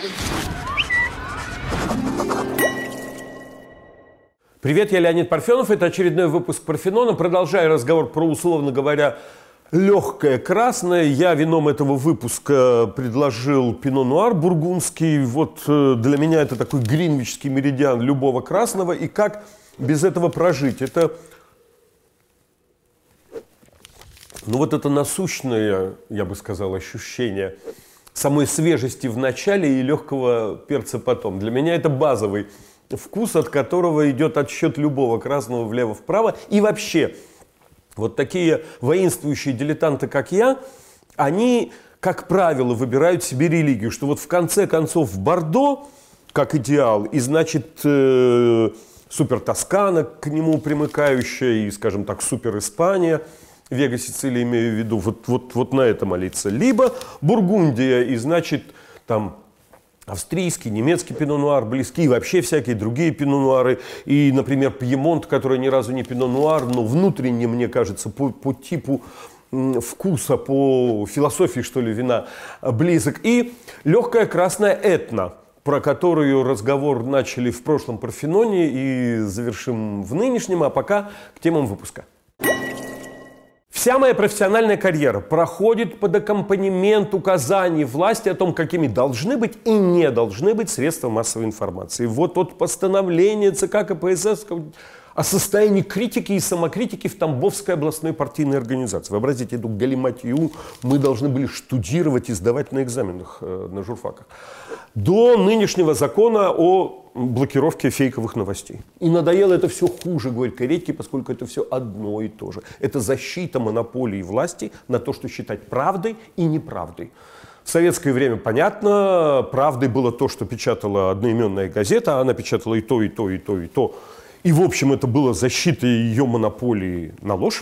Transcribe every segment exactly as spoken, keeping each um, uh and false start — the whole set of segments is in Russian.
Привет, я Леонид Парфенов. Это очередной выпуск Парфенона. Продолжая разговор про, условно говоря, легкое красное. Я вином этого выпуска предложил пино нуар бургундский. Вот для меня это такой гринвичский меридиан любого красного. И как без этого прожить? Это, ну вот это насущное, я бы сказал, ощущение самой свежести в начале и легкого перца потом. Для меня это базовый вкус, от которого идет отсчет любого красного влево-вправо. И вообще, вот такие воинствующие дилетанты, как я, они, как правило, выбирают себе религию, что вот в конце концов Бордо, как идеал, и, значит, э, супер Тоскана, к нему примыкающая, и, скажем так, супер Испания, Вега, Сицилия, имею в виду, вот, вот, вот на это молиться. Либо Бургундия, и, значит, там австрийский, немецкий пино-нуар близки, и вообще всякие другие пино-нуары. И, например, Пьемонт, который ни разу не пино-нуар, но внутренне, мне кажется, по, по типу вкуса, по философии, что ли, вина близок. И легкая красная Этна, про которую разговор начали в прошлом Парфеноне и завершим в нынешнем, а пока к темам выпуска. Вся моя профессиональная карьера проходит под аккомпанемент указаний власти о том, какими должны быть и не должны быть средства массовой информации. Вот от постановления ЦК КПСС о состоянии критики и самокритики в Тамбовской областной партийной организации. Вообразите, эту галиматью мы должны были штудировать и сдавать на экзаменах, на журфаках. До нынешнего закона о блокировке фейковых новостей. И надоело это все хуже, говорит Каретьки, поскольку это все одно и то же. Это защита монополии власти на то, что считать правдой и неправдой. В советское время, понятно, правдой было то, что печатала одноименная газета, она печатала и то, и то, и то, и то. И, в общем, это было защитой ее монополии на ложь.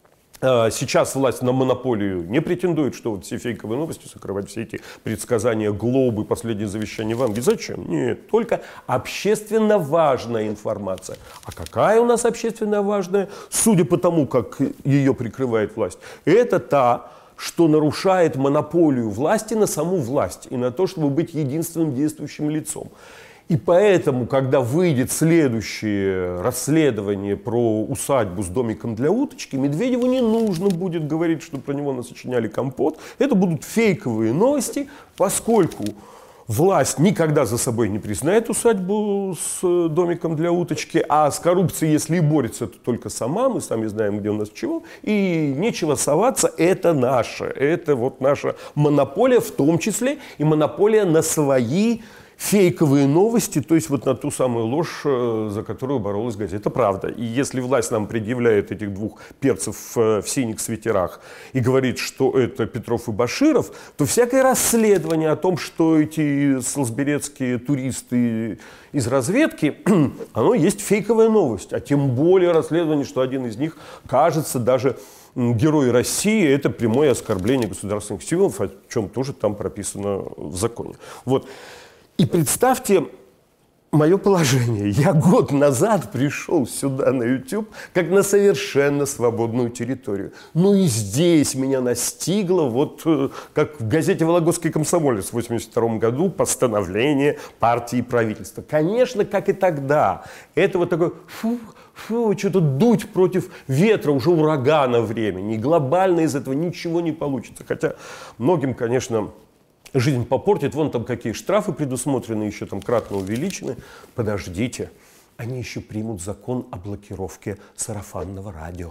Сейчас власть на монополию не претендует, что вот все фейковые новости, сокрывать все эти предсказания Глобы, последнее завещание Ванги. Зачем? Нет, только общественно важная информация. А какая у нас общественно важная? Судя по тому, как ее прикрывает власть, это та, что нарушает монополию власти на саму власть и на то, чтобы быть единственным действующим лицом. И поэтому, когда выйдет следующее расследование про усадьбу с домиком для уточки, Медведеву не нужно будет говорить, что про него насочиняли компот. Это будут фейковые новости, поскольку власть никогда за собой не признает усадьбу с домиком для уточки, а с коррупцией, если и борется, то только сама, мы сами знаем, где у нас чего, и нечего соваться, это наше, это вот наша монополия, в том числе и монополия на свои фейковые новости, то есть вот на ту самую ложь, за которую боролась газета «Правда». И если власть нам предъявляет этих двух перцев в синих свитерах и говорит, что это Петров и Баширов, то всякое расследование о том, что эти солсберецкие туристы из разведки, оно есть фейковая новость. А тем более расследование, что один из них, кажется, даже герой России, это прямое оскорбление государственных символов, о чем тоже там прописано в законе. Вот. И представьте мое положение. Я год назад пришел сюда на YouTube как на совершенно свободную территорию. Ну и здесь меня настигло, вот как в газете «Вологодский комсомолец» в восемьдесят втором году постановление партии и правительства. Конечно, как и тогда. Это вот такой фу, фу, что-то дуть против ветра, уже урагана времени. И глобально из этого ничего не получится. Хотя многим, конечно, жизнь попортит, вон там какие штрафы предусмотрены, еще там кратно увеличены. Подождите, они еще примут закон о блокировке сарафанного радио.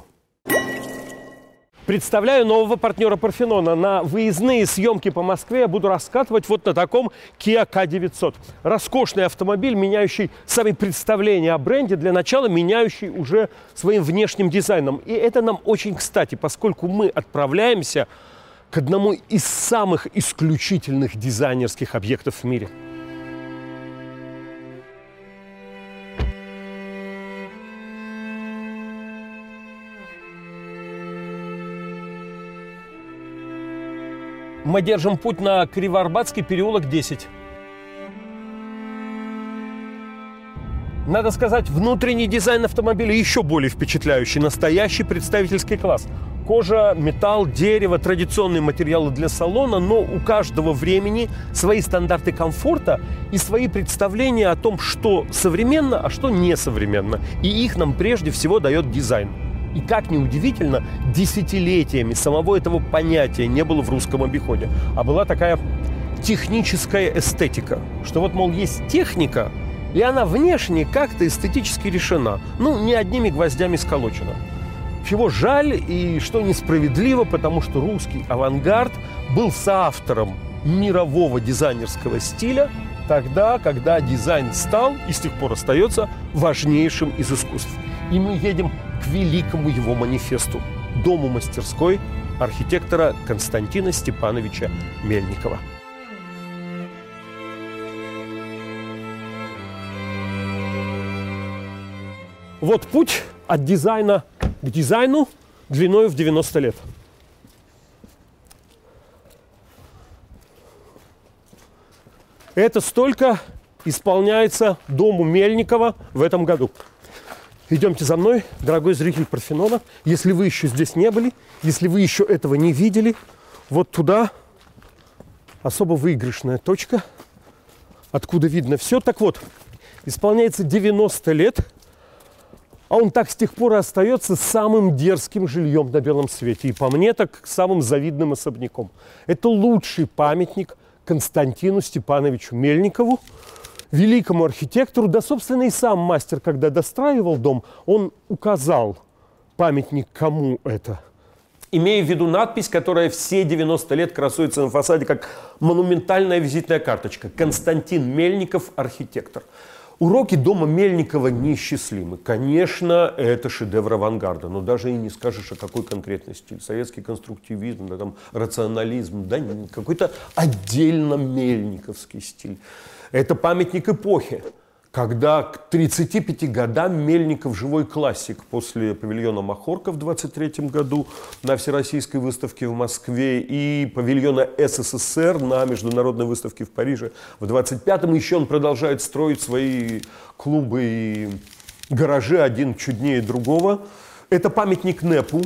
Представляю нового партнера Парфенона. На выездные съемки по Москве я буду раскатывать вот на таком Kia К девятьсот. Роскошный автомобиль, меняющий сами представления о бренде, для начала меняющий уже своим внешним дизайном. И это нам очень кстати, поскольку мы отправляемся к одному из самых исключительных дизайнерских объектов в мире. Мы держим путь на Кривоарбатский переулок десять. Надо сказать, внутренний дизайн автомобиля еще более впечатляющий. Настоящий представительский класс. кожа, металл, дерево, традиционные материалы для салона, но у каждого времени свои стандарты комфорта и свои представления о том, что современно, а что несовременно. И их нам прежде всего дает дизайн. И как ни удивительно, десятилетиями самого этого понятия не было в русском обиходе, а была такая техническая эстетика, что вот, мол, есть техника, и она внешне как-то эстетически решена, ну, не одними гвоздями сколочена. Чего жаль и что несправедливо, потому что русский авангард был соавтором мирового дизайнерского стиля тогда, когда дизайн стал и с тех пор остается важнейшим из искусств. И мы едем к великому его манифесту – дому-мастерской архитектора Константина Степановича Мельникова. Вот путь от дизайна к дизайну длиной в девяносто лет. Это столько исполняется дому Мельникова в этом году. Идемте за мной, дорогой зритель Парфенона. Если вы еще здесь не были, если вы еще этого не видели, вот туда особо выигрышная точка, откуда видно все. Так вот, исполняется девяносто лет, а он так с тех пор и остается самым дерзким жильем на белом свете. И по мне, так самым завидным особняком. Это лучший памятник Константину Степановичу Мельникову, великому архитектору. Да, собственно, и сам мастер, когда достраивал дом, он указал памятник, кому это. Имея в виду надпись, которая все девяносто лет красуется на фасаде, как монументальная визитная карточка. Константин Мельников, архитектор. Уроки дома Мельникова неисчислимы. Конечно, это шедевр авангарда, но даже и не скажешь, а какой конкретный стиль. Советский конструктивизм, да, там, рационализм, да, какой-то отдельно мельниковский стиль. Это памятник эпохи, когда к тридцати пяти годам Мельников живой классик. После павильона Махорка в двадцать третьем году на Всероссийской выставке в Москве и павильона СССР на международной выставке в Париже в двадцать пятом. Еще он продолжает строить свои клубы и гаражи, один чуднее другого. Это памятник НЭПу.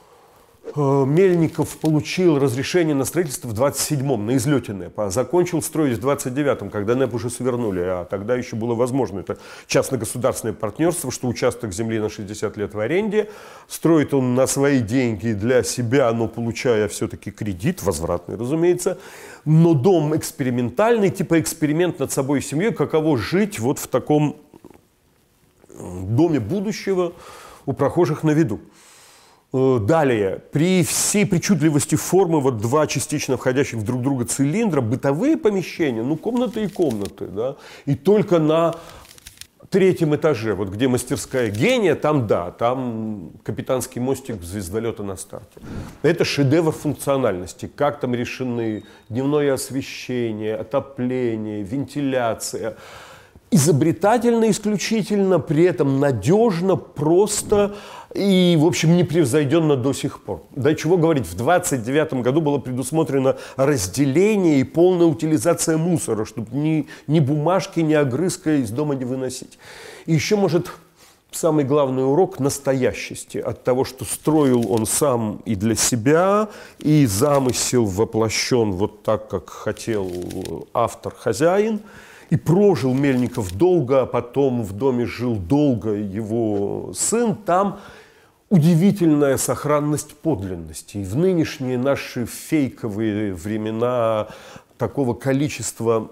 Мельников получил разрешение на строительство в двадцать седьмом, на излете НЭПа, а закончил строить в двадцать девятом, когда НЭП уже свернули, а тогда еще было возможно. Это частно-государственное партнерство, что участок земли на шестьдесят лет в аренде. Строит он на свои деньги для себя, но получая все-таки кредит, возвратный, разумеется. Но дом экспериментальный, типа эксперимент над собой и семьей, каково жить вот в таком доме будущего у прохожих на виду. Далее, при всей причудливости формы, вот два частично входящих в друг друга цилиндра, бытовые помещения, ну, комнаты и комнаты, да, и только на третьем этаже, вот где мастерская гения, там, да, там капитанский мостик звездолета на старте. Это шедевр функциональности, как там решены дневное освещение, отопление, вентиляция. Изобретательно исключительно, при этом надежно, просто и, в общем, непревзойденно до сих пор. Да чего говорить, в двадцать девятом году было предусмотрено разделение и полная утилизация мусора, чтобы ни, ни бумажки, ни огрызка из дома не выносить. И еще, может, самый главный урок настоящести от того, что строил он сам и для себя, и замысел воплощен вот так, как хотел автор-хозяин. И прожил Мельников долго, а потом в доме жил долго его сын. Там удивительная сохранность подлинности. И в нынешние наши фейковые времена такого количества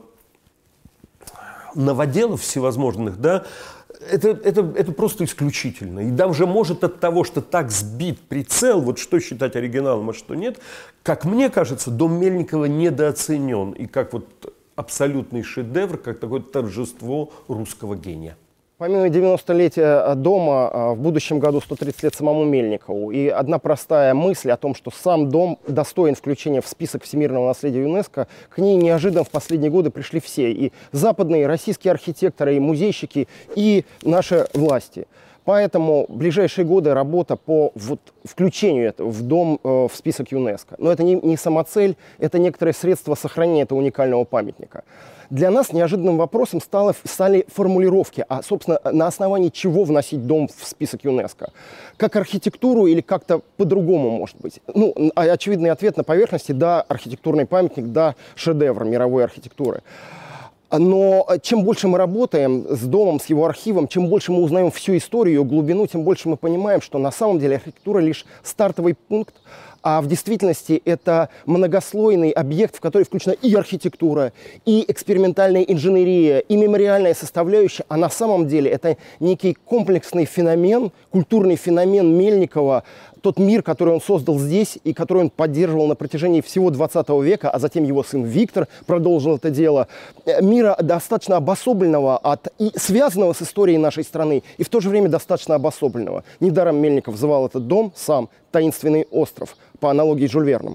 новоделов всевозможных, да, это, это, это просто исключительно. И даже может от того, что так сбит прицел, вот что считать оригиналом, а что нет, как мне кажется, дом Мельникова недооценен. И как вот абсолютный шедевр, как такое торжество русского гения. Помимо девяностолетия дома, в будущем году сто тридцать лет самому Мельникову. И одна простая мысль о том, что сам дом достоин включения в список всемирного наследия ЮНЕСКО, к ней неожиданно в последние годы пришли все. И западные, и российские архитекторы, и музейщики, и наши власти. Поэтому в ближайшие годы работа по вот, включению этого в дом э, в список ЮНЕСКО. Но это не, не самоцель, это некоторое средство сохранения этого уникального памятника. Для нас неожиданным вопросом стало, стали формулировки, а, собственно, на основании чего вносить дом в список ЮНЕСКО. Как архитектуру или как-то по-другому, может быть? Ну, очевидный ответ на поверхности – да, архитектурный памятник, да, шедевр мировой архитектуры. Но чем больше мы работаем с домом, с его архивом, чем больше мы узнаем всю историю, ее глубину, тем больше мы понимаем, что на самом деле архитектура лишь стартовый пункт, а в действительности это многослойный объект, в который включена и архитектура, и экспериментальная инженерия, и мемориальная составляющая. А на самом деле это некий комплексный феномен, культурный феномен Мельникова, тот мир, который он создал здесь и который он поддерживал на протяжении всего двадцатого века, а затем его сын Виктор продолжил это дело. Мира достаточно обособленного от, и связанного с историей нашей страны, и в то же время достаточно обособленного. Недаром Мельников звал этот дом сам «Таинственный остров», по аналогии с Жюль Верном.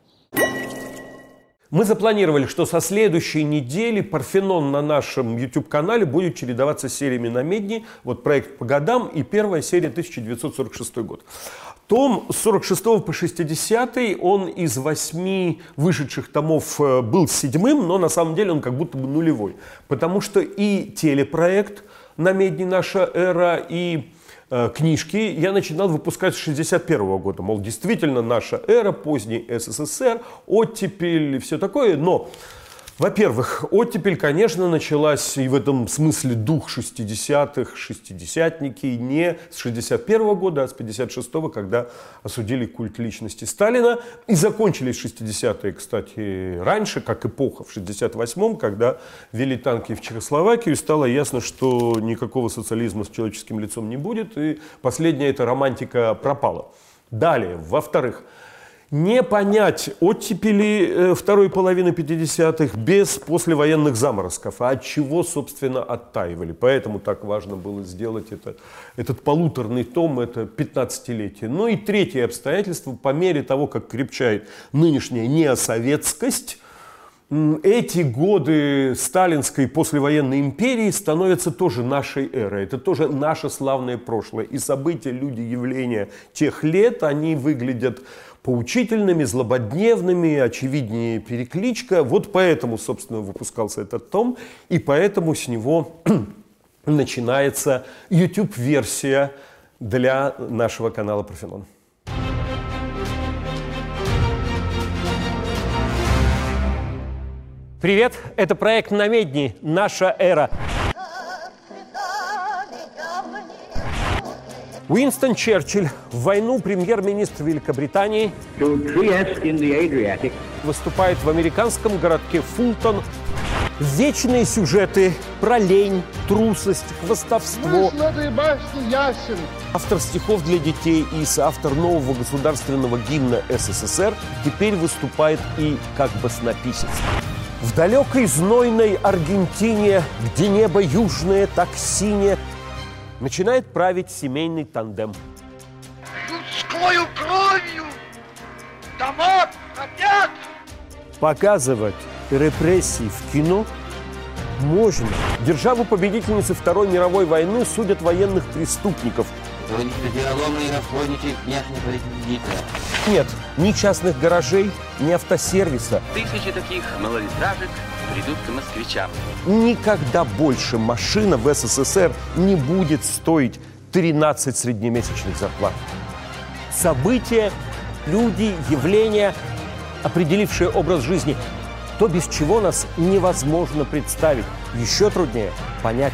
Мы запланировали, что со следующей недели Парфенон на нашем YouTube-канале будет чередоваться с сериями на Медне. Вот проект по годам и первая серия тысяча девятьсот сорок шестой год. Том с сорок шестого по шестидесятый, он из восьми вышедших томов был седьмым, но на самом деле он как будто бы нулевой. Потому что и телепроект на Медне «Наша эра», и э, книжки я начинал выпускать с шестьдесят первого года. Мол, действительно, наша эра, поздний СССР, оттепель и все такое. Но, во-первых, оттепель, конечно, началась, и в этом смысле дух шестидесятых, шестидесятники, не с шестьдесят первого года, а с пятьдесят шестого, когда осудили культ личности Сталина. И закончились шестидесятые, кстати, раньше, как эпоха в шестьдесят восьмом, когда ввели танки в Чехословакию, и стало ясно, что никакого социализма с человеческим лицом не будет, и последняя эта романтика пропала. Далее, во-вторых, не понять оттепели второй половины пятидесятых без послевоенных заморозков, а от чего, собственно, оттаивали. Поэтому так важно было сделать это, этот полуторный том, это пятнадцатилетие. Ну и третье обстоятельство, по мере того, как крепчает нынешняя неосоветскость, эти годы сталинской послевоенной империи становятся тоже нашей эрой. Это тоже наше славное прошлое. И события, люди, явления тех лет, они выглядят поучительными, злободневными, очевиднее перекличка. Вот поэтому, собственно, выпускался этот том, и поэтому с него начинается YouTube-версия для нашего канала Парфенон. Привет, это проект «На Медне. Наша эра». Уинстон Черчилль, в войну премьер-министр Великобритании, выступает в американском городке Фултон. Вечные сюжеты про лень, трусость, хвастовство. Смысл этой басни ясен. Автор стихов для детей и соавтор нового государственного гимна СССР теперь выступает и как баснописец. В далекой знойной Аргентине, где небо южное так синее, начинает править семейный тандем. Людскою кровью дома хотят. Показывать репрессии в кино можно. Державу-победительницы Второй мировой войны судят военных преступников. Нет, ни частных гаражей, ни автосервиса. Тысячи таких малолитражек придут к москвичам. Никогда больше машина в СССР не будет стоить тринадцать среднемесячных зарплат. События, люди, явления, определившие образ жизни, то, без чего нас невозможно представить. Еще труднее понять.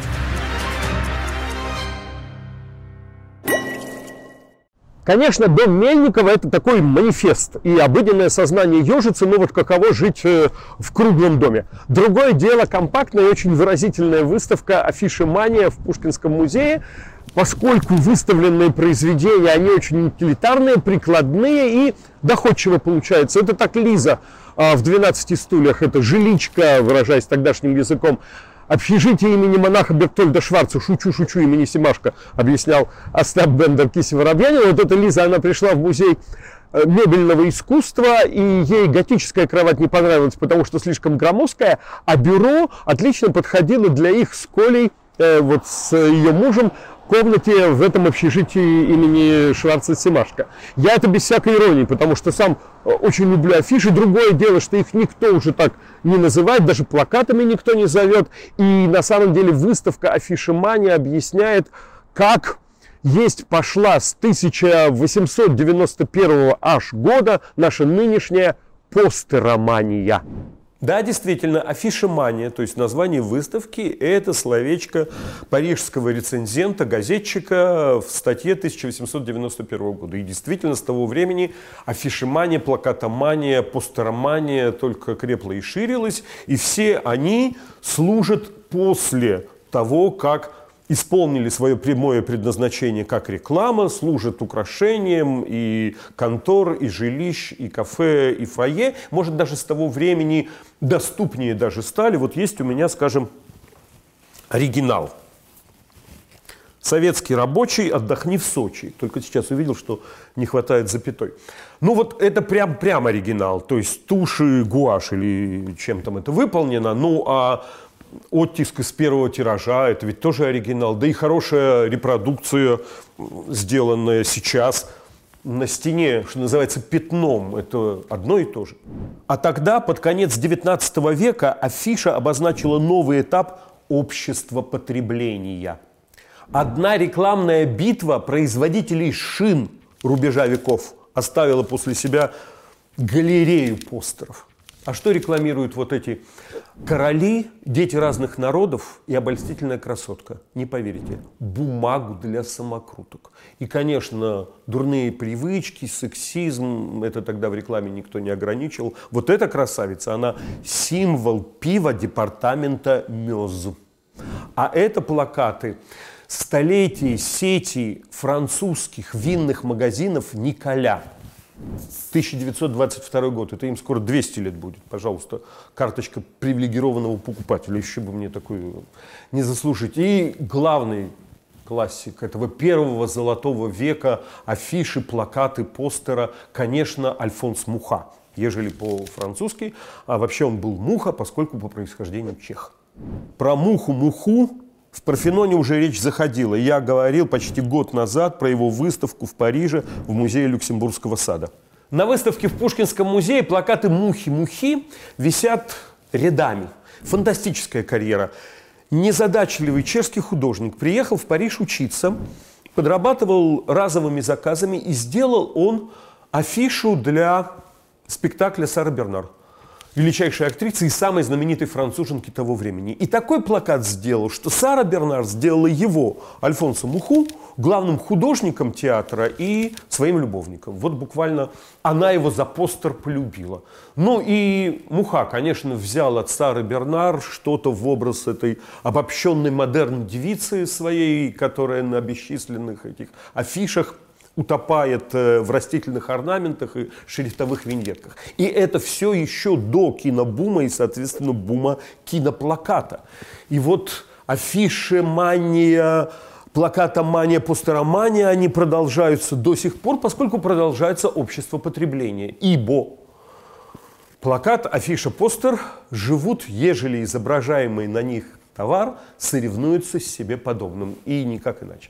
Конечно, дом Мельникова – это такой манифест и обыденное сознание ежицы, ну вот каково жить в круглом доме. Другое дело – компактная и очень выразительная выставка «Афишемания» в Пушкинском музее, поскольку выставленные произведения, они очень утилитарные, прикладные и доходчиво получаются. Это так Лиза в «двенадцати стульях», это жиличка, выражаясь тогдашним языком, общежитие имени монаха Бертольда Шварца, шучу-шучу, имени Семашко, объяснял Остап Бендер Киси-Воробьянин. Вот эта Лиза, она пришла в музей мебельного искусства, и ей готическая кровать не понравилась, потому что слишком громоздкая, а бюро отлично подходило для их с Колей, э, вот с ее мужем, комнате в этом общежитии имени Шварца-Семашко. Я это без всякой иронии, потому что сам очень люблю афиши. Другое дело, что их никто уже так не называет, даже плакатами никто не зовет. И на самом деле выставка «Афишемания» объясняет, как есть пошла с тысяча восемьсот девяносто первого аж года наша нынешняя постеромания. Да, действительно, афишемания, то есть название выставки, это словечко парижского рецензента, газетчика в статье тысяча восемьсот девяносто первого года. И действительно, с того времени афишемания, плакатомания, постеромания только крепла и ширилась, и все они служат после того, как исполнили свое прямое предназначение как реклама, служат украшением и контор, и жилищ, и кафе, и фойе. Может, даже с того времени доступнее даже стали. Вот есть у меня, скажем, оригинал. Советский рабочий, отдохни в Сочи. Только сейчас увидел, что не хватает запятой. Ну вот это прям, прям оригинал. То есть тушь и гуашь или чем там это выполнено. Ну а оттиск из первого тиража, это ведь тоже оригинал. Да и хорошая репродукция, сделанная сейчас на стене, что называется, пятном. Это одно и то же. А тогда, под конец девятнадцатого века, афиша обозначила новый этап общества потребления. Одна рекламная битва производителей шин рубежа веков оставила после себя галерею постеров. А что рекламируют вот эти короли, дети разных народов и обольстительная красотка? Не поверите, бумагу для самокруток. И, конечно, дурные привычки, сексизм, это тогда в рекламе никто не ограничивал. Вот эта красавица, она символ пива департамента МЕЗ. А это плакаты столетий сети французских винных магазинов «Николя». тысяча девятьсот двадцать второй год, это им скоро двести лет будет, пожалуйста, карточка привилегированного покупателя, еще бы мне такую не заслужить. И главный классик этого первого золотого века, афиши, плакаты, постера, конечно, Альфонс Муха, ежели по-французски, а вообще он был Муха, поскольку по происхождению чех. Про Муху-Муху в Парфеноне уже речь заходила. Я говорил почти год назад про его выставку в Париже в музее Люксембургского сада. На выставке в Пушкинском музее плакаты «Мухи-Мухи» висят рядами. Фантастическая карьера. Незадачливый чешский художник приехал в Париж учиться, подрабатывал разовыми заказами и сделал он афишу для спектакля «Сара Бернар», величайшей актрисы и самой знаменитой француженки того времени. И такой плакат сделал, что Сара Бернар сделала его, Альфонса Муху, главным художником театра и своим любовником. Вот буквально она его за постер полюбила. Ну и Муха, конечно, взял от Сары Бернар что-то в образ этой обобщенной модерн девицы своей, которая на бесчисленных этих афишах утопает в растительных орнаментах и шрифтовых виньетках. И это все еще до кинобума и, соответственно, бума киноплаката. И вот афишемания, плакатомания, постеромания, они продолжаются до сих пор, поскольку продолжается общество потребления. Ибо плакат, афиша, постер живут, ежели изображаемый на них товар соревнуется с себе подобным. И никак иначе.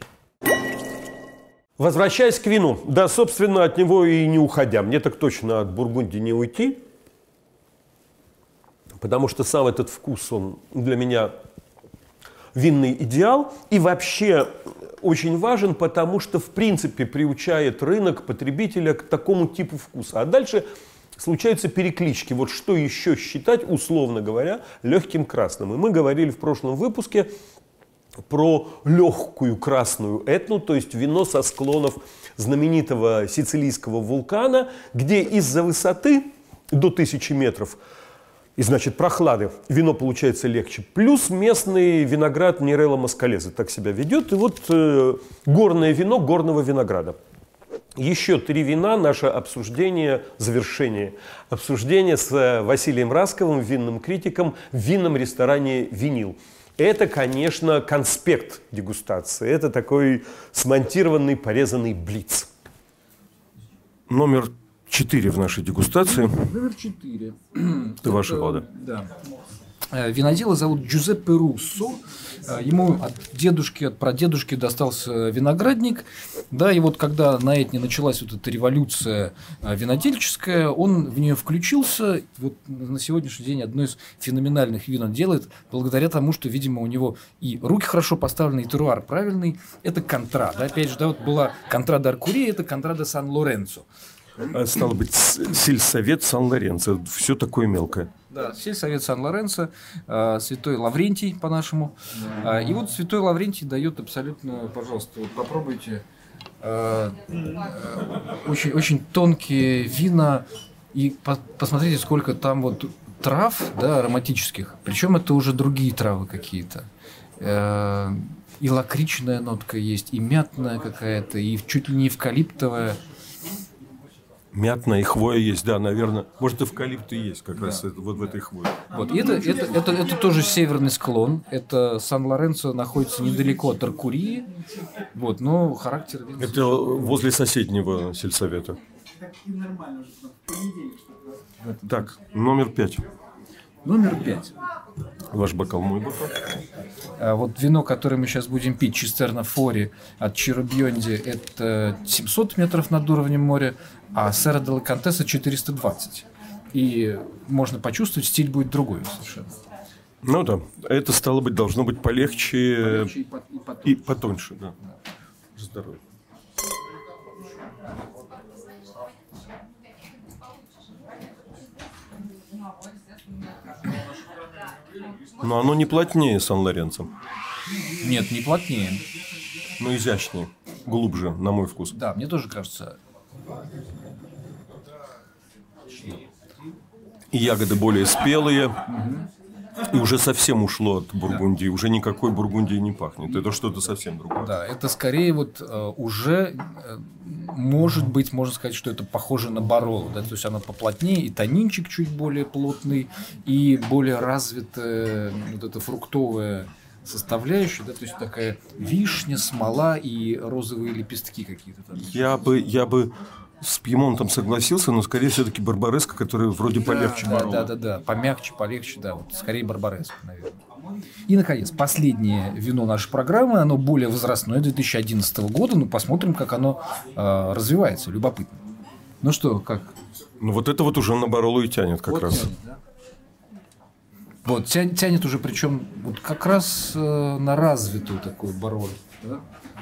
Возвращаясь к вину, да, собственно, от него и не уходя. Мне так точно от Бургундии не уйти, потому что сам этот вкус, он для меня винный идеал. И вообще очень важен, потому что, в принципе, приучает рынок потребителя к такому типу вкуса. А дальше случаются переклички. Вот что еще считать, условно говоря, легким красным. И мы говорили в прошлом выпуске про легкую красную этну, то есть вино со склонов знаменитого сицилийского вулкана, где из-за высоты до тысячи метров, и значит прохлады, вино получается легче. Плюс местный виноград Нерелло Москалезе так себя ведет. И вот э, горное вино горного винограда. Еще три вина, наше обсуждение, завершение обсуждения с Василием Расковым, винным критиком, в винном ресторане «Винил». Это, конечно, конспект дегустации. Это такой смонтированный, порезанный блиц. Номер четыре в нашей дегустации. Номер четыре. Это ваша вода. Да. Винодела зовут Джузеппе Руссо. Ему от дедушки, от прадедушки достался виноградник. Да, и вот когда на Этне началась вот эта революция винодельческая, он в нее включился. Вот на сегодняшний день одно из феноменальных вин он делает, благодаря тому, что, видимо, у него и руки хорошо поставлены, и теруар правильный. Это Контра. Да, опять же, да, вот была Контра д'Аркури, это Контра де Сан-Лоренцо. Стало быть, сельсовет Сан-Лоренцо. Все такое мелкое. Да, сельсовет Сан-Лоренцо, э, святой Лаврентий по-нашему. Э, и вот святой Лаврентий дает абсолютно, пожалуйста, вот попробуйте, э, э, очень, очень тонкие вина. И по посмотрите, сколько там вот трав, да, ароматических. Причем это уже другие травы какие-то. Э, и лакричная нотка есть, и мятная какая-то, и чуть ли не эвкалиптовая. Мятная и хвоя есть, да, наверное. Может, эвкалипт и есть как да. раз это, вот в этой хвое. Вот, и это, это, это, это тоже северный склон. Это Сан-Лоренцо находится недалеко от Аркурии. Вот, но характер... Это возле соседнего сельсовета. Так, номер пять. Номер пять. Ваш бокал, мой бокал. А вот вино, которое мы сейчас будем пить, Цистерна Фори от Чиробьонди, это семьсот метров над уровнем моря, а Серра де ла Контесса четыреста двадцать. И можно почувствовать, стиль будет другой совершенно. Ну да, это, стало быть, должно быть полегче, полегче и, по и потоньше. И потоньше, да. Да. Здоровье. Но оно не плотнее Сан-Лоренцо. Нет, не плотнее. Но изящнее, глубже, на мой вкус. Да, мне тоже кажется. И ягоды более спелые. Угу. И уже совсем ушло от Бургундии. Да. Уже никакой Бургундии не пахнет. Это что-то совсем другое. Да, это скорее вот э, уже э, может быть, можно сказать, что это похоже на Бароло. Да? То есть оно поплотнее, и танинчик чуть более плотный, и более развитая вот эта фруктовая составляющая, да? То есть такая вишня, смола и розовые лепестки какие-то там. Я бы, я бы с Пьемонтом согласился, но скорее все-таки Барбареско, который вроде да, полегче да, Бароло. Да, да, да, помягче, полегче, да, вот скорее Барбареско, наверное. И, наконец, последнее вино нашей программы, оно более возрастное, две тысячи одиннадцатого года, ну, посмотрим, как оно э, развивается, любопытно. Ну что, как? Ну, вот это вот уже на Бароло и тянет как вот раз. Тянет, да? Вот, тянет, тянет уже, причем вот как раз э, на развитую такую Бароло, да?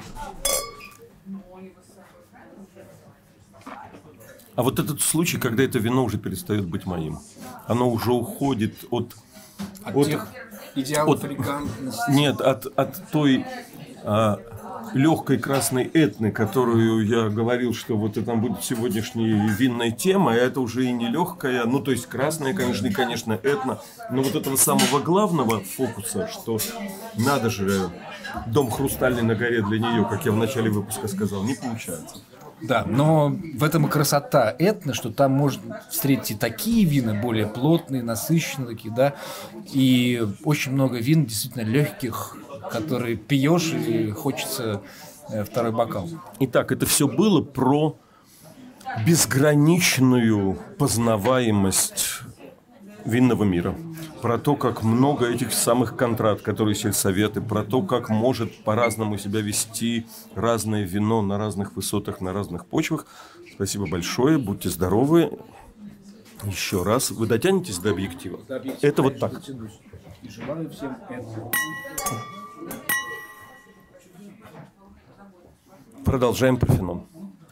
А вот этот случай, когда это вино уже перестает быть моим, оно уже уходит от... От, от тех идеалов элегантности. Нет, от, от той а, легкой красной этны, которую я говорил, что вот это будет сегодняшняя винная тема, а это уже и не легкая, ну то есть красная, конечно, и, конечно, этна, но вот этого самого главного фокуса, что надо же, дом хрустальный на горе для нее, как я в начале выпуска сказал, не получается. Да, но в этом и красота этно, что там можно встретить и такие вина, более плотные, насыщенные такие, да, и очень много вин действительно легких, которые пьешь и хочется второй бокал. Итак, это все было про безграничную познаваемость винного мира. Про то, как много этих самых контрат, которые сельсоветы, про то, как может по-разному себя вести разное вино на разных высотах, на разных почвах. Спасибо большое, будьте здоровы. Еще раз. Вы дотянетесь до объектива? До объектива. Это вот так. И желаю всем этого. Продолжаем Парфенон.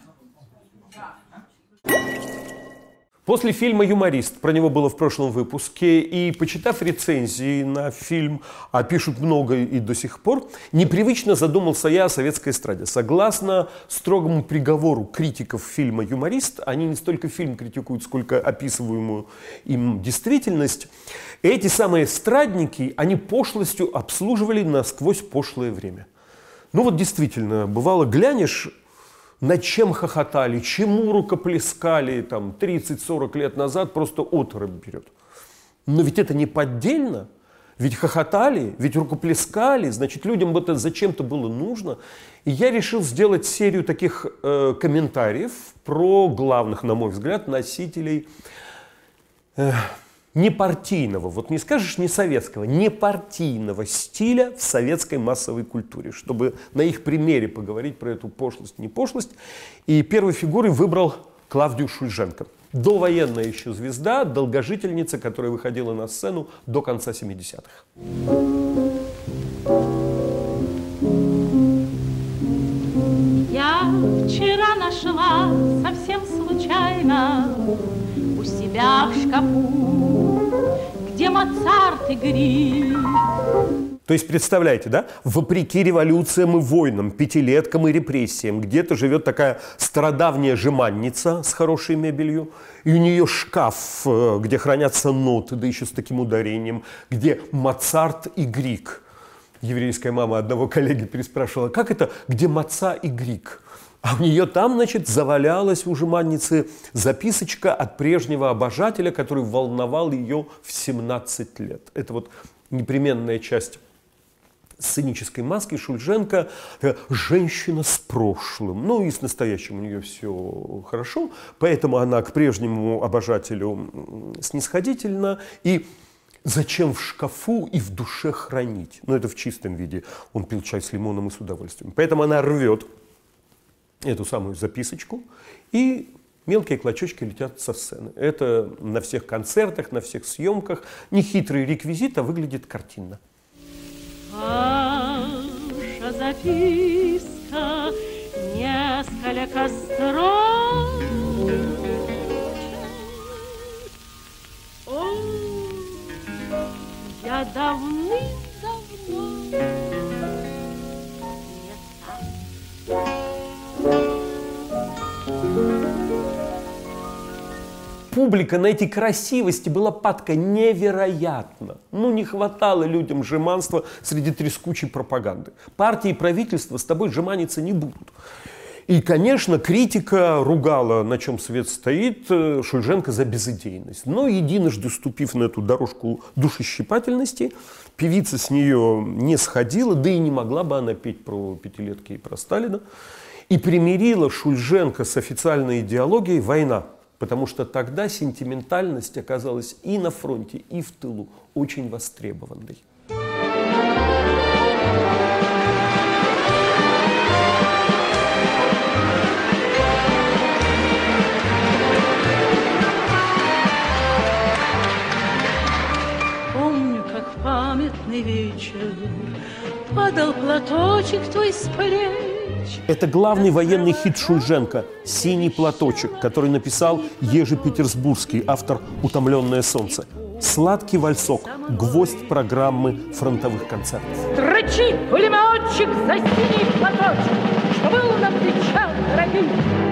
После фильма «Юморист», про него было в прошлом выпуске, и почитав рецензии на фильм, а пишут много и до сих пор, непривычно задумался я о советской эстраде. Согласно строгому приговору критиков фильма «Юморист», они не столько фильм критикуют, сколько описываемую им действительность, эти самые эстрадники, они пошлостью обслуживали насквозь пошлое время. Ну вот действительно, бывало, глянешь, над чем хохотали, чему рукоплескали там тридцать-сорок лет назад, просто оторопь берет. Но ведь это не поддельно, ведь хохотали, ведь рукоплескали, значит, людям это зачем-то было нужно. И я решил сделать серию таких э, комментариев про главных, на мой взгляд, носителей э, непартийного, вот не скажешь не советского, непартийного стиля в советской массовой культуре, чтобы на их примере поговорить про эту пошлость, не пошлость. И первой фигурой выбрал Клавдию Шульженко. Довоенная еще звезда, долгожительница, которая выходила на сцену до конца семидесятых. Я вчера нашла совсем случайно у себя в шкафу, где Моцарт и Грик. То есть, представляете, да, вопреки революциям и войнам, пятилеткам и репрессиям, где-то живет такая стародавняя жеманница с хорошей мебелью, и у нее шкаф, где хранятся ноты, да еще с таким ударением, где Моцарт и Грик. Еврейская мама одного коллеги переспрашивала, как это, где Моца и Грик? А у нее там, значит, завалялась у жеманницы записочка от прежнего обожателя, который волновал ее в семнадцать лет. Это вот непременная часть сценической маски Шульженко, женщина с прошлым, ну и с настоящим у нее все хорошо, поэтому она к прежнему обожателю снисходительна. И зачем в шкафу и в душе хранить? Ну это в чистом виде. Он пил чай с лимоном и с удовольствием. Поэтому она рвет эту самую записочку, и мелкие клочочки летят со сцены. Это на всех концертах, на всех съемках. Не хитрый реквизит, а выглядит картинно. Ваша записка несколько строк. О, я давным-давно не там. Публика на эти красивости была падка невероятно. Ну, не хватало людям жеманства среди трескучей пропаганды. Партии и правительство с тобой жеманиться не будут. И, конечно, критика ругала, на чем свет стоит, Шульженко за безыдейность. Но, единожды ступив на эту дорожку душещипательности, певица с нее не сходила, да и не могла бы она петь про пятилетки и про Сталина. И примирила Шульженко с официальной идеологией война. Потому что тогда сентиментальность оказалась и на фронте, и в тылу очень востребованной. Помню, как в памятный вечер падал платочек твой с плеч. Это главный военный хит Шульженко «Синий платочек», который написал Ежи Петербургский, автор «Утомленное солнце». Сладкий вальсок, гвоздь программы фронтовых концертов. Строчи, пулеметчик, за синий платочек, что был на плечах дорогих.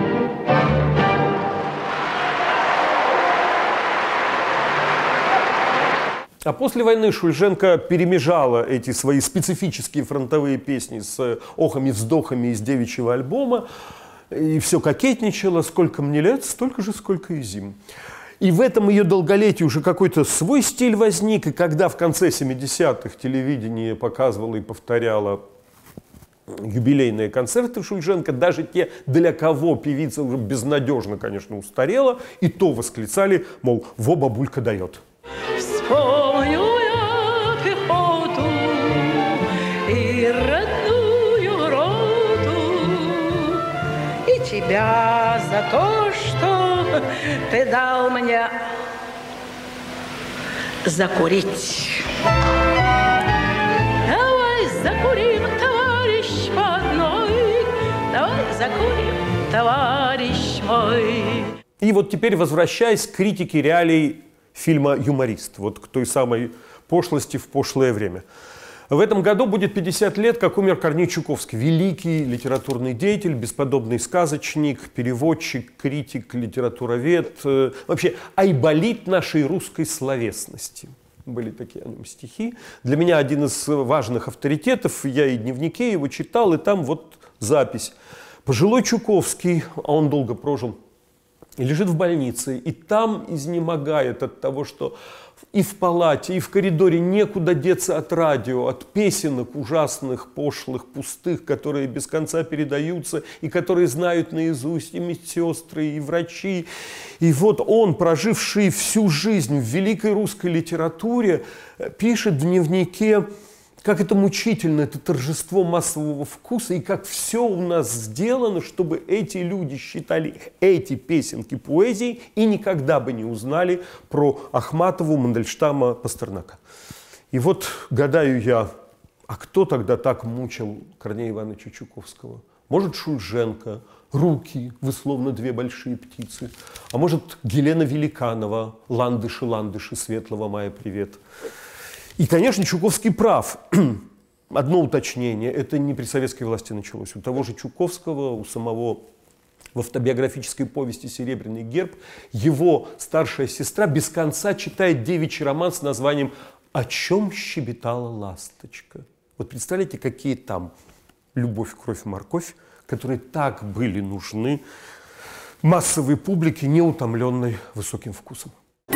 А после войны Шульженко перемежала эти свои специфические фронтовые песни с охами-вздохами из девичьего альбома. И все кокетничала. Сколько мне лет, столько же, сколько и зим. И в этом ее долголетии уже какой-то свой стиль возник. И когда в конце семидесятых телевидение показывало и повторяло юбилейные концерты Шульженко, даже те, для кого певица уже безнадежно, конечно, устарела, и то восклицали, мол, во бабулька дает. Вспомню я пехоту и родную роту, и тебя за то, что ты дал мне закурить. Давай закурим, товарищ, по одной, давай закурим, товарищ мой. И вот теперь, возвращаясь к критике реалий фильма «Юморист», вот к той самой пошлости в пошлое время. В этом году будет пятьдесят лет, как умер Корней Чуковский, великий литературный деятель, бесподобный сказочник, переводчик, критик, литературовед, э, вообще айболит нашей русской словесности. Были такие о нем стихи. Для меня один из важных авторитетов, я и дневники его читал, и там вот запись. Пожилой Чуковский, а он долго прожил, и лежит в больнице, и там изнемогает от того, что и в палате, и в коридоре некуда деться от радио, от песенок ужасных, пошлых, пустых, которые без конца передаются, и которые знают наизусть и медсестры, и врачи. И вот он, проживший всю жизнь в великой русской литературе, пишет в дневнике, как это мучительно, это торжество массового вкуса, и как все у нас сделано, чтобы эти люди считали эти песенки поэзией и никогда бы не узнали про Ахматову, Мандельштама, Пастернака. И вот гадаю я, а кто тогда так мучил Корнея Ивановича Чуковского? Может, Шульженко, Руки, вы словно две большие птицы, а может, Гелена Великанова, ландыши, ландыши, светлого мая, привет. И, конечно, Чуковский прав. Одно уточнение, это не при советской власти началось. У того же Чуковского, у самого в автобиографической повести «Серебряный герб» его старшая сестра без конца читает девичий роман с названием «О чем щебетала ласточка». Вот представляете, какие там любовь, кровь, морковь, которые так были нужны массовой публике, неутомленной высоким вкусом.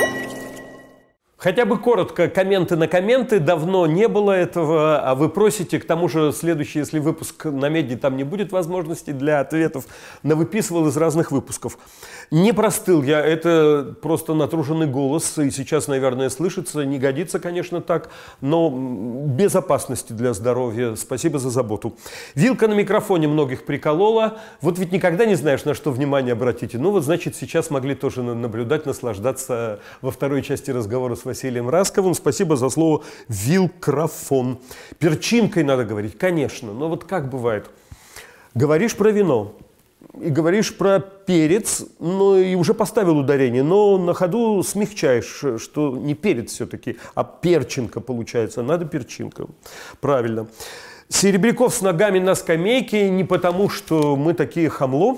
Хотя бы коротко, комменты на комменты, давно не было этого, а вы просите, к тому же следующий, если выпуск на Меди, там не будет возможности для ответов, навыписывал из разных выпусков. Не простыл я, это просто натруженный голос, и сейчас, наверное, слышится, не годится, конечно, так, но безопасности для здоровья, спасибо за заботу. Вилка на микрофоне многих приколола, вот ведь никогда не знаешь, на что внимание обратите, ну вот, значит, сейчас могли тоже наблюдать, наслаждаться во второй части разговора с Василием Расковым. Спасибо за слово «вилкрофон». Перчинкой надо говорить, конечно, но вот как бывает. Говоришь про вино и говоришь про перец, ну и уже поставил ударение, но на ходу смягчаешь, что не перец все-таки, а перчинка получается. Надо перчинка. Правильно. Серебряков с ногами на скамейке не потому, что мы такие хамло,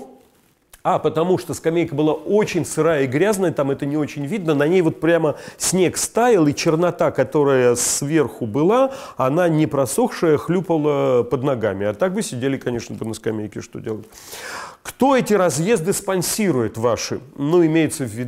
а потому что скамейка была очень сырая и грязная, там это не очень видно, на ней вот прямо снег стаял, и чернота, которая сверху была, она не просохшая, хлюпала под ногами. А так бы сидели, конечно, на скамейке, что делать. Кто эти разъезды спонсирует ваши? Ну, имеется в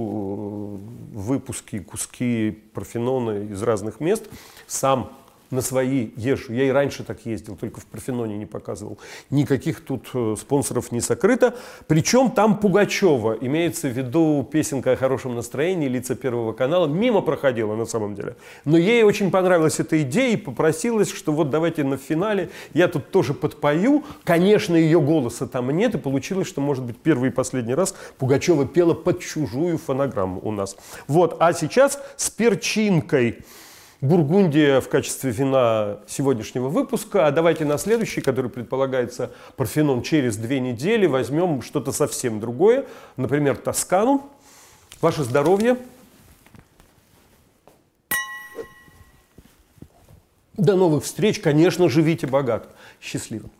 виду выпуски, куски Парфенона из разных мест. Сам на свои езжу. Я и раньше так ездил, только в Парфеноне не показывал. Никаких тут спонсоров не сокрыто. Причем там Пугачева, имеется в виду песенка о хорошем настроении, лица Первого канала, мимо проходила на самом деле. Но ей очень понравилась эта идея и попросилась, что вот давайте на финале я тут тоже подпою. Конечно, ее голоса там нет, и получилось, что, может быть, первый и последний раз Пугачева пела под чужую фонограмму у нас. Вот, а сейчас с перчинкой. Бургундия в качестве вина сегодняшнего выпуска. А давайте на следующий, который предполагается Парфенон через две недели, возьмем что-то совсем другое. Например, Тоскану. Ваше здоровье. До новых встреч. Конечно, живите богато. Счастливо.